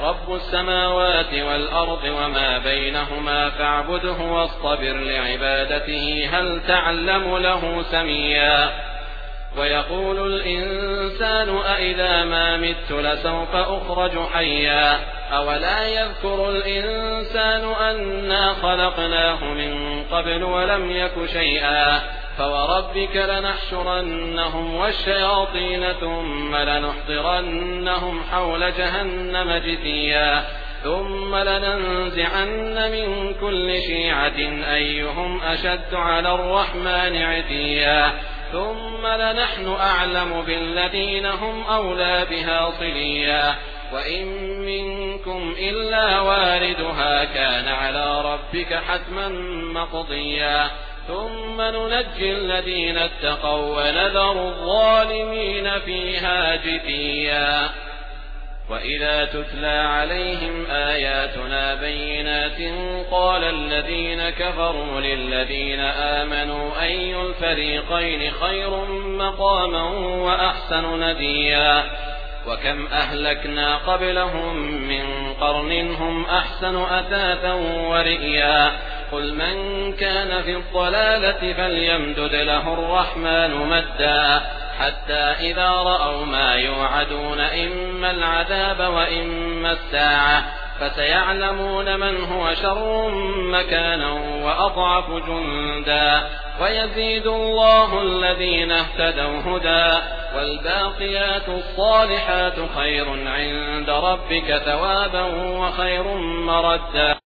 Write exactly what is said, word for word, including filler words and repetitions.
رب السماوات والأرض وما بينهما فاعبده واصطبر لعبادته هل تعلم له سميا ويقول الإنسان أإذا ما مت لسوف أخرج حيا أولا يذكر الإنسان أنا خلقناه من قبل ولم يك شيئا فوربك لنحشرنهم والشياطين ثم لنحضرنهم حول جهنم جثيا ثم لننزعن من كل شيعة أيهم أشد على الرحمن عتيا ثم لنحن أعلم بالذين هم أولى بها صليا وإن منكم إلا واردها كان على ربك حتما مقضيا ثم ننجي الذين اتقوا ونذر الظالمين فيها جثيا وإذا تتلى عليهم آياتنا بينات قال الذين كفروا للذين آمنوا أي الفريقين خير مقاما وأحسن نديا وكم أهلكنا قبلهم من قرن هم أحسن أثاثا ورئيا قل من كان في الضلالة فليمدد له الرحمن مدا حتى إذا رأوا ما يوعدون إما العذاب وإما الساعة فسيعلمون من هو شر مكانا وأضعف جندا ويزيد الله الذين اهتدوا هدى والباقيات الصالحات خير عند ربك ثوابا وخير مردا.